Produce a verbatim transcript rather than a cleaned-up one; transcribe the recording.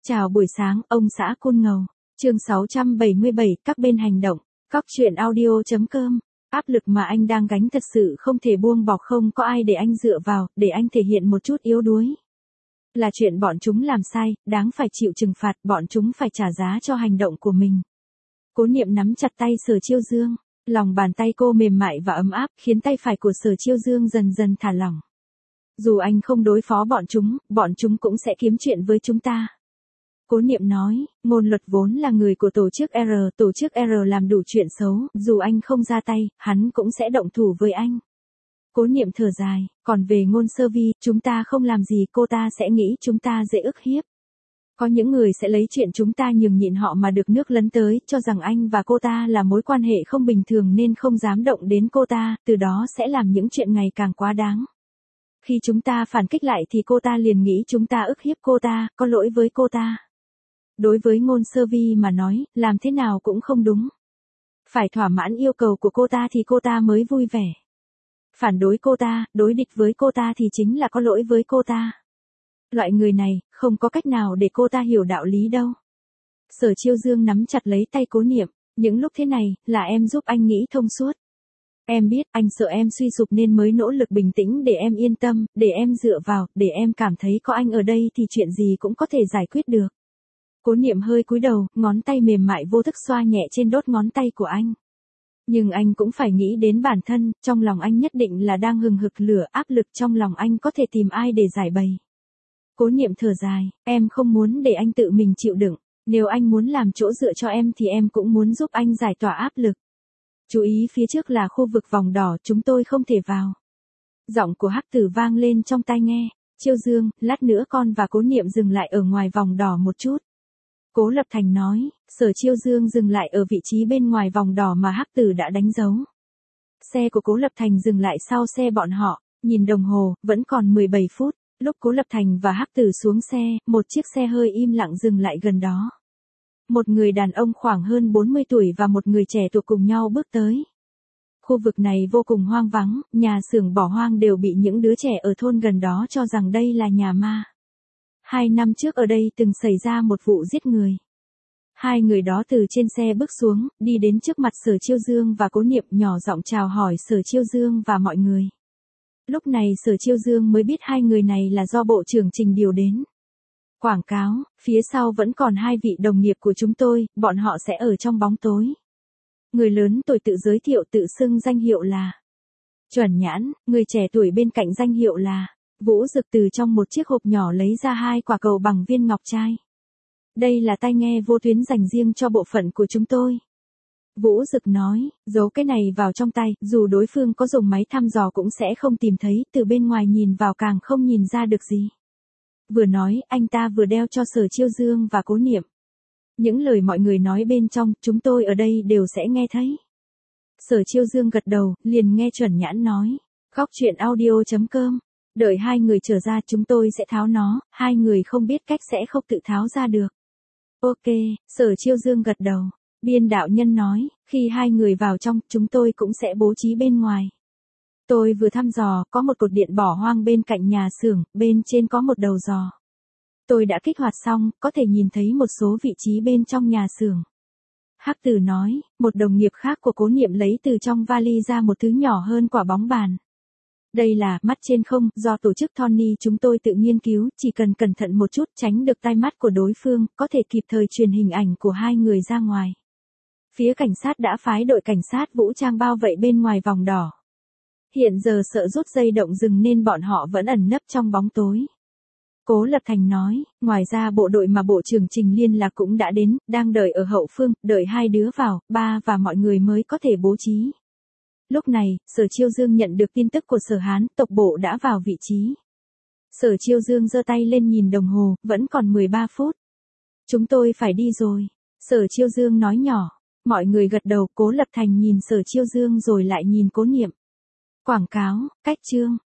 Chào buổi sáng, ông xã Côn Ngầu. Chương sáu trăm bảy mươi bảy, các bên hành động. Cóc truyện audio chấm com. Áp lực mà anh đang gánh thật sự không thể buông bỏ, không có ai để anh dựa vào, để anh thể hiện một chút yếu đuối. Là chuyện bọn chúng làm sai, đáng phải chịu trừng phạt, bọn chúng phải trả giá cho hành động của mình. Cố Niệm nắm chặt tay Sở Chiêu Dương. Lòng bàn tay cô mềm mại và ấm áp, khiến tay phải của Sở Chiêu Dương dần dần thả lỏng. Dù anh không đối phó bọn chúng, bọn chúng cũng sẽ kiếm chuyện với chúng ta. Cố Niệm nói, Ngôn Luật vốn là người của tổ chức R, tổ chức R làm đủ chuyện xấu, dù anh không ra tay, hắn cũng sẽ động thủ với anh. Cố Niệm thở dài, còn về Ngôn Sơ Vi, chúng ta không làm gì cô ta sẽ nghĩ chúng ta dễ ức hiếp. Có những người sẽ lấy chuyện chúng ta nhường nhịn họ mà được nước lấn tới, cho rằng anh và cô ta là mối quan hệ không bình thường nên không dám động đến cô ta, từ đó sẽ làm những chuyện ngày càng quá đáng. Khi chúng ta phản kích lại thì cô ta liền nghĩ chúng ta ức hiếp cô ta, có lỗi với cô ta. Đối với Ngôn Sơ Vi mà nói, làm thế nào cũng không đúng. Phải thỏa mãn yêu cầu của cô ta thì cô ta mới vui vẻ. Phản đối cô ta, đối địch với cô ta thì chính là có lỗi với cô ta. Loại người này, không có cách nào để cô ta hiểu đạo lý đâu. Sở Chiêu Dương nắm chặt lấy tay Cố Niệm, những lúc thế này, là em giúp anh nghĩ thông suốt. Em biết, anh sợ em suy sụp nên mới nỗ lực bình tĩnh để em yên tâm, để em dựa vào, để em cảm thấy có anh ở đây thì chuyện gì cũng có thể giải quyết được. Cố Niệm hơi cúi đầu, ngón tay mềm mại vô thức xoa nhẹ trên đốt ngón tay của anh. Nhưng anh cũng phải nghĩ đến bản thân, trong lòng anh nhất định là đang hừng hực lửa, áp lực trong lòng anh có thể tìm ai để giải bày. Cố Niệm thở dài, em không muốn để anh tự mình chịu đựng, nếu anh muốn làm chỗ dựa cho em thì em cũng muốn giúp anh giải tỏa áp lực. Chú ý phía trước là khu vực vòng đỏ, chúng tôi không thể vào. Giọng của Hắc Tử vang lên trong tai nghe, Chiêu Dương, lát nữa con và Cố Niệm dừng lại ở ngoài vòng đỏ một chút. Cố Lập Thành nói, Sở Chiêu Dương dừng lại ở vị trí bên ngoài vòng đỏ mà Hắc Tử đã đánh dấu. Xe của Cố Lập Thành dừng lại sau xe bọn họ, nhìn đồng hồ, vẫn còn mười bảy phút. Lúc Cố Lập Thành và Hắc Tử xuống xe, một chiếc xe hơi im lặng dừng lại gần đó. Một người đàn ông khoảng hơn bốn mươi tuổi và một người trẻ tuổi cùng nhau bước tới. Khu vực này vô cùng hoang vắng, nhà xưởng bỏ hoang đều bị những đứa trẻ ở thôn gần đó cho rằng đây là nhà ma. Hai năm trước ở đây từng xảy ra một vụ giết người. Hai người đó từ trên xe bước xuống, đi đến trước mặt Sở Chiêu Dương và Cố Niệm, nhỏ giọng chào hỏi Sở Chiêu Dương và mọi người. Lúc này Sở Chiêu Dương mới biết hai người này là do Bộ trưởng Trình điều đến. Quảng cáo, phía sau vẫn còn hai vị đồng nghiệp của chúng tôi, bọn họ sẽ ở trong bóng tối. Người lớn tuổi tự giới thiệu, tự xưng danh hiệu là Chuẩn Nhãn, người trẻ tuổi bên cạnh danh hiệu là Vũ Dực, từ trong một chiếc hộp nhỏ lấy ra hai quả cầu bằng viên ngọc trai. Đây là tai nghe vô tuyến dành riêng cho bộ phận của chúng tôi. Vũ Dực nói, giấu cái này vào trong tay, dù đối phương có dùng máy thăm dò cũng sẽ không tìm thấy, từ bên ngoài nhìn vào càng không nhìn ra được gì. Vừa nói, anh ta vừa đeo cho Sở Chiêu Dương và Cố Niệm. Những lời mọi người nói bên trong, chúng tôi ở đây đều sẽ nghe thấy. Sở Chiêu Dương gật đầu, liền nghe Chuẩn Nhãn nói, Cóc truyện audio chấm com. Đợi hai người trở ra chúng tôi sẽ tháo nó, hai người không biết cách sẽ không tự tháo ra được. Ok, Sở Chiêu Dương gật đầu. Biên đạo nhân nói, khi hai người vào trong, chúng tôi cũng sẽ bố trí bên ngoài. Tôi vừa thăm dò, có một cột điện bỏ hoang bên cạnh nhà xưởng, bên trên có một đầu giò. Tôi đã kích hoạt xong, có thể nhìn thấy một số vị trí bên trong nhà xưởng. Hắc Tử nói, một đồng nghiệp khác của Cố Niệm lấy từ trong vali ra một thứ nhỏ hơn quả bóng bàn. Đây là mắt trên không, do tổ chức Tony chúng tôi tự nghiên cứu, chỉ cần cẩn thận một chút, tránh được tai mắt của đối phương, có thể kịp thời truyền hình ảnh của hai người ra ngoài. Phía cảnh sát đã phái đội cảnh sát vũ trang bao vây bên ngoài vòng đỏ. Hiện giờ sợ rút dây động rừng nên bọn họ vẫn ẩn nấp trong bóng tối. Cố Lập Thành nói, ngoài ra bộ đội mà Bộ trưởng Trình liên lạc cũng đã đến, đang đợi ở hậu phương, đợi hai đứa vào, ba và mọi người mới có thể bố trí. Lúc này, Sở Chiêu Dương nhận được tin tức của Sở Hán, tộc bộ đã vào vị trí. Sở Chiêu Dương giơ tay lên nhìn đồng hồ, vẫn còn mười ba phút. Chúng tôi phải đi rồi. Sở Chiêu Dương nói nhỏ. Mọi người gật đầu, Cố Lập Thành nhìn Sở Chiêu Dương rồi lại nhìn Cố Niệm. Quảng cáo, cách chương.